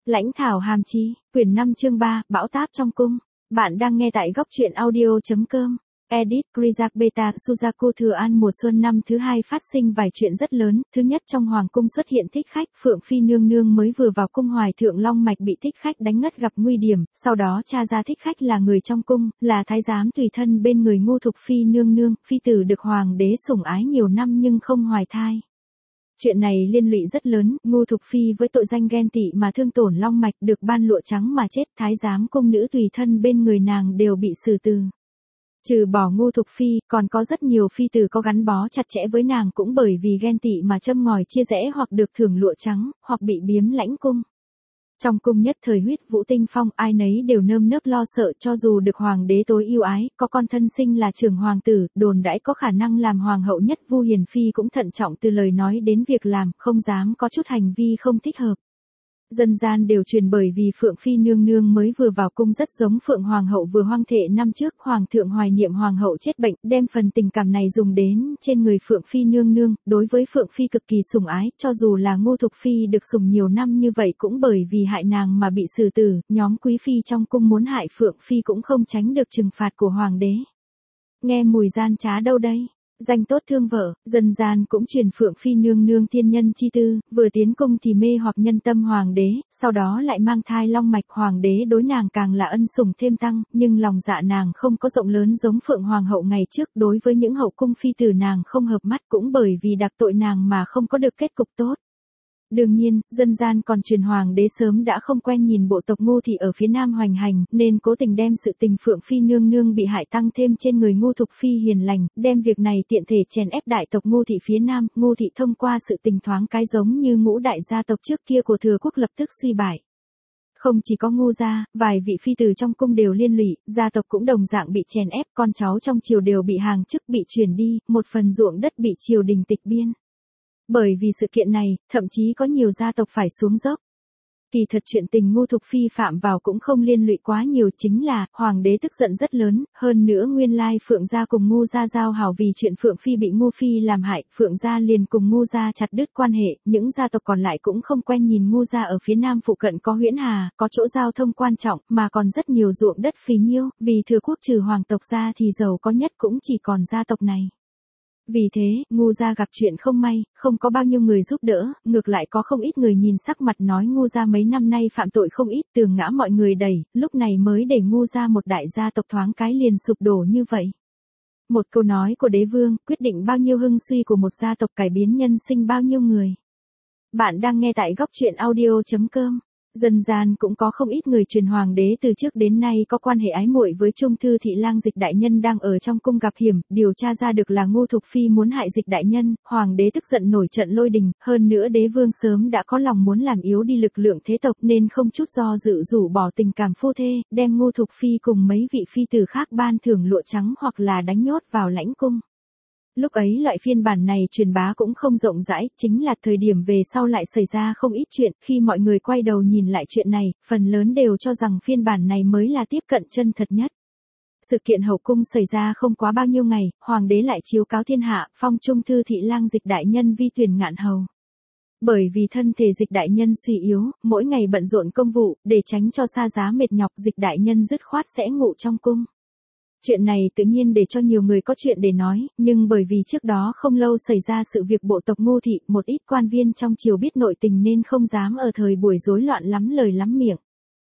Lãnh thảo hàm chi, quyển 5 chương 3, bão táp trong cung. Bạn đang nghe tại góc truyện audio.com. Edit Krizak Beta Suzaku Thừa An mùa xuân năm thứ hai phát sinh vài chuyện rất lớn. Thứ nhất, trong hoàng cung xuất hiện thích khách. Phượng Phi nương nương mới vừa vào cung Hoài Thượng Long Mạch bị thích khách đánh ngất gặp nguy điểm. Sau đó tra ra thích khách là người trong cung, là thái giám tùy thân bên người Ngô Thục Phi nương nương. Phi tử được hoàng đế sủng ái nhiều năm nhưng không hoài thai. Chuyện này liên lụy rất lớn, Ngô Thục Phi với tội danh ghen tị mà thương tổn long mạch được ban lụa trắng mà chết, thái giám cung nữ tùy thân bên người nàng đều bị xử tử. Trừ bỏ Ngô Thục Phi, còn có rất nhiều phi tử có gắn bó chặt chẽ với nàng cũng bởi vì ghen tị mà châm ngòi chia rẽ hoặc được thưởng lụa trắng, hoặc bị biếm lãnh cung. Trong cung nhất thời huyết vũ tinh phong, ai nấy đều nơm nớp lo sợ, cho dù được hoàng đế tối yêu ái, có con thân sinh là trưởng hoàng tử, đồn đãi có khả năng làm hoàng hậu nhất Vu Hiền Phi cũng thận trọng từ lời nói đến việc làm, không dám có chút hành vi không thích hợp. Dân gian đều truyền bởi vì Phượng Phi nương nương mới vừa vào cung rất giống Phượng Hoàng hậu vừa hoang thệ năm trước, Hoàng thượng hoài niệm Hoàng hậu chết bệnh, đem phần tình cảm này dùng đến trên người Phượng Phi nương nương, đối với Phượng Phi cực kỳ sủng ái, cho dù là Ngô Thục Phi được sủng nhiều năm như vậy cũng bởi vì hại nàng mà bị xử tử, nhóm quý phi trong cung muốn hại Phượng Phi cũng không tránh được trừng phạt của Hoàng đế. Nghe mùi gian trá đâu đây? Danh tốt thương vợ, dân gian cũng truyền Phượng Phi nương nương thiên nhân chi tư, vừa tiến cung thì mê hoặc nhân tâm hoàng đế, sau đó lại mang thai long mạch, hoàng đế đối nàng càng là ân sủng thêm tăng, nhưng lòng dạ nàng không có rộng lớn giống Phượng Hoàng hậu ngày trước, đối với những hậu cung phi tử nàng không hợp mắt cũng bởi vì đặc tội nàng mà không có được kết cục tốt. Đương nhiên, dân gian còn truyền hoàng đế sớm đã không quen nhìn bộ tộc Ngô thị ở phía nam hoành hành, nên cố tình đem sự tình Phượng Phi nương nương bị hại tăng thêm trên người Ngô Thục Phi hiền lành, đem việc này tiện thể chèn ép đại tộc Ngô thị phía nam. Ngô thị thông qua sự tình thoáng cái giống như ngũ đại gia tộc trước kia của Thừa Quốc lập tức suy bại. Không chỉ có Ngô gia, vài vị phi tử trong cung đều liên lụy, gia tộc cũng đồng dạng bị chèn ép, con cháu trong triều đều bị hàng chức bị chuyển đi, một phần ruộng đất bị triều đình tịch biên. Bởi vì sự kiện này, thậm chí có nhiều gia tộc phải xuống dốc. Kỳ thật chuyện tình Ngô Thục Phi phạm vào cũng không liên lụy quá nhiều, chính là hoàng đế tức giận rất lớn, hơn nữa nguyên lai Phượng gia cùng Ngô gia giao hảo vì chuyện Phượng Phi bị Ngô Phi làm hại, Phượng gia liền cùng Ngô gia chặt đứt quan hệ, những gia tộc còn lại cũng không quen nhìn Ngô gia ở phía nam phụ cận có Huyễn Hà, có chỗ giao thông quan trọng, mà còn rất nhiều ruộng đất phì nhiêu, vì Thừa Quốc trừ hoàng tộc ra thì giàu có nhất cũng chỉ còn gia tộc này. Vì thế, Ngô gia gặp chuyện không may, không có bao nhiêu người giúp đỡ, ngược lại có không ít người nhìn sắc mặt nói Ngô gia mấy năm nay phạm tội không ít, tường ngã mọi người đẩy, lúc này mới để Ngô gia một đại gia tộc thoáng cái liền sụp đổ như vậy. Một câu nói của đế vương, quyết định bao nhiêu hưng suy của một gia tộc, cải biến nhân sinh bao nhiêu người. Bạn đang nghe tại góc truyện audio.com. Dân gian cũng có không ít người truyền hoàng đế từ trước đến nay có quan hệ ái muội với Trung thư thị lang Dịch đại nhân đang ở trong cung gặp hiểm, điều tra ra được là Ngô Thục Phi muốn hại Dịch đại nhân, hoàng đế tức giận nổi trận lôi đình, hơn nữa đế vương sớm đã có lòng muốn làm yếu đi lực lượng thế tộc nên không chút do dự rủ bỏ tình cảm phu thê, đem Ngô Thục Phi cùng mấy vị phi tử khác ban thưởng lụa trắng hoặc là đánh nhốt vào lãnh cung. Lúc ấy loại phiên bản này truyền bá cũng không rộng rãi, chính là thời điểm về sau lại xảy ra không ít chuyện, khi mọi người quay đầu nhìn lại chuyện này, phần lớn đều cho rằng phiên bản này mới là tiếp cận chân thật nhất. Sự kiện hậu cung xảy ra không quá bao nhiêu ngày, hoàng đế lại chiếu cáo thiên hạ, phong Trung thư thị lang Dịch đại nhân vi tuyển ngạn hầu. Bởi vì thân thể Dịch đại nhân suy yếu, mỗi ngày bận rộn công vụ, để tránh cho xa giá mệt nhọc, Dịch đại nhân dứt khoát sẽ ngủ trong cung. Chuyện này tự nhiên để cho nhiều người có chuyện để nói, nhưng bởi vì trước đó không lâu xảy ra sự việc bộ tộc Ngô thị, một ít quan viên trong triều biết nội tình nên không dám ở thời buổi rối loạn lắm lời lắm miệng.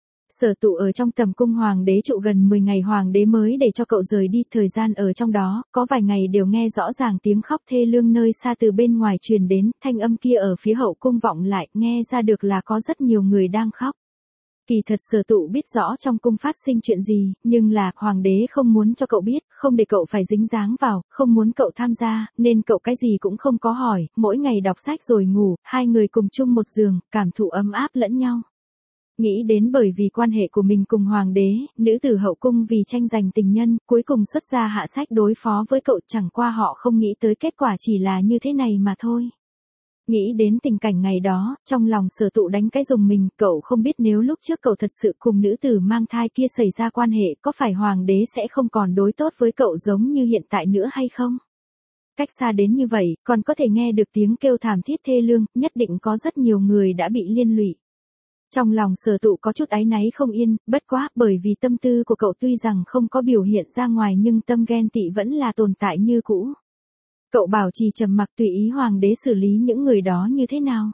Sở Tụ ở trong tầm cung hoàng đế trụ gần 10 ngày, hoàng đế mới để cho cậu rời đi, thời gian ở trong đó, có vài ngày đều nghe rõ ràng tiếng khóc thê lương nơi xa từ bên ngoài truyền đến, thanh âm kia ở phía hậu cung vọng lại, nghe ra được là có rất nhiều người đang khóc. Kỳ thật Sở Tụ biết rõ trong cung phát sinh chuyện gì, nhưng là hoàng đế không muốn cho cậu biết, không để cậu phải dính dáng vào, không muốn cậu tham gia, nên cậu cái gì cũng không có hỏi, mỗi ngày đọc sách rồi ngủ, hai người cùng chung một giường, cảm thụ ấm áp lẫn nhau. Nghĩ đến bởi vì quan hệ của mình cùng hoàng đế, nữ tử hậu cung vì tranh giành tình nhân, cuối cùng xuất ra hạ sách đối phó với cậu, chẳng qua họ không nghĩ tới kết quả chỉ là như thế này mà thôi. Nghĩ đến tình cảnh ngày đó, trong lòng Sở Tụ đánh cái rùng mình, cậu không biết nếu lúc trước cậu thật sự cùng nữ tử mang thai kia xảy ra quan hệ, có phải hoàng đế sẽ không còn đối tốt với cậu giống như hiện tại nữa hay không? Cách xa đến như vậy, còn có thể nghe được tiếng kêu thảm thiết thê lương, nhất định có rất nhiều người đã bị liên lụy. Trong lòng Sở Tụ có chút áy náy không yên, bất quá, bởi vì tâm tư của cậu tuy rằng không có biểu hiện ra ngoài nhưng tâm ghen tị vẫn là tồn tại như cũ. Cậu bảo trì trầm mặc tùy ý hoàng đế xử lý những người đó như thế nào.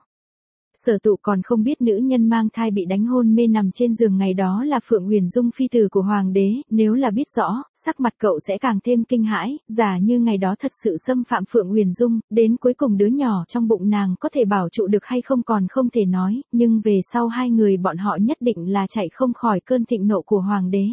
Sở Tụ còn không biết nữ nhân mang thai bị đánh hôn mê nằm trên giường ngày đó là Phượng Huyền Dung phi tử của hoàng đế, nếu là biết rõ, sắc mặt cậu sẽ càng thêm kinh hãi, giả như ngày đó thật sự xâm phạm Phượng Huyền Dung, đến cuối cùng đứa nhỏ trong bụng nàng có thể bảo trụ được hay không còn không thể nói, nhưng về sau hai người bọn họ nhất định là chạy không khỏi cơn thịnh nộ của hoàng đế.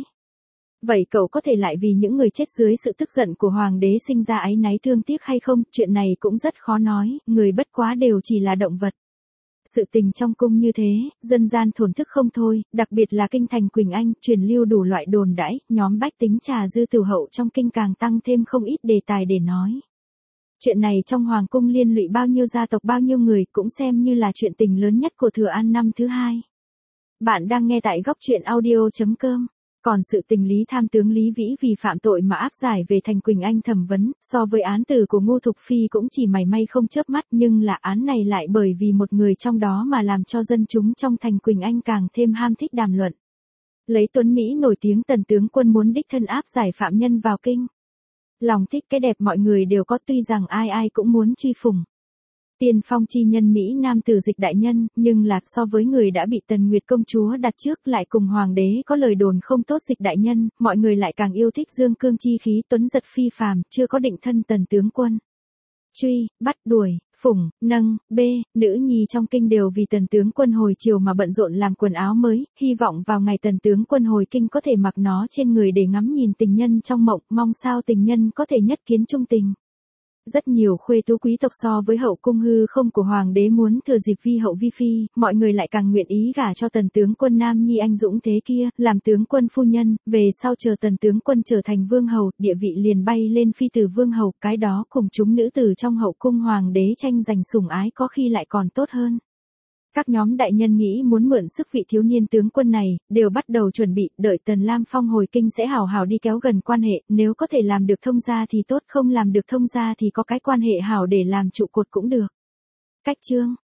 Vậy cậu có thể lại vì những người chết dưới sự tức giận của hoàng đế sinh ra áy náy thương tiếc hay không, chuyện này cũng rất khó nói, người bất quá đều chỉ là động vật. Sự tình trong cung như thế, dân gian thổn thức không thôi, đặc biệt là kinh thành Quỳnh Anh, truyền lưu đủ loại đồn đãi, nhóm bách tính trà dư tử hậu trong kinh càng tăng thêm không ít đề tài để nói. Chuyện này trong hoàng cung liên lụy bao nhiêu gia tộc bao nhiêu người cũng xem như là chuyện tình lớn nhất của Thừa An năm thứ hai. Bạn đang nghe tại góc truyện audio.com. Còn sự tình Lý Tham tướng Lý Vĩ vì phạm tội mà áp giải về thành Quỳnh Anh thẩm vấn, so với án tử của Ngô Thục Phi cũng chỉ mảy may không chớp mắt, nhưng là án này lại bởi vì một người trong đó mà làm cho dân chúng trong thành Quỳnh Anh càng thêm ham thích đàm luận. Lấy Tuấn Mỹ nổi tiếng Tần tướng quân muốn đích thân áp giải phạm nhân vào kinh. Lòng thích cái đẹp mọi người đều có, tuy rằng ai ai cũng muốn truy phủng. Tiên phong chi nhân Mỹ Nam tử Dịch đại nhân, nhưng là so với người đã bị Tần Nguyệt công chúa đặt trước lại cùng hoàng đế có lời đồn không tốt Dịch đại nhân, mọi người lại càng yêu thích dương cương chi khí tuấn giật phi phàm, chưa có định thân Tần tướng quân. Truy, bắt đuổi, phủng, nâng, bê, nữ nhi trong kinh đều vì Tần tướng quân hồi chiều mà bận rộn làm quần áo mới, hy vọng vào ngày Tần tướng quân hồi kinh có thể mặc nó trên người để ngắm nhìn tình nhân trong mộng, mong sao tình nhân có thể nhất kiến trung tình. Rất nhiều khuê tú quý tộc so với hậu cung hư không của hoàng đế muốn thừa dịp vi hậu vi phi, mọi người lại càng nguyện ý gả cho Tần tướng quân nam nhi anh dũng thế kia, làm tướng quân phu nhân, về sau chờ Tần tướng quân trở thành vương hầu, địa vị liền bay lên phi tử vương hầu, cái đó cùng chúng nữ tử trong hậu cung hoàng đế tranh giành sủng ái có khi lại còn tốt hơn. Các nhóm đại nhân nghĩ muốn mượn sức vị thiếu niên tướng quân này, đều bắt đầu chuẩn bị, đợi Tần Lam Phong hồi kinh sẽ hào hào đi kéo gần quan hệ, nếu có thể làm được thông gia thì tốt, không làm được thông gia thì có cái quan hệ hảo để làm trụ cột cũng được. Cách chương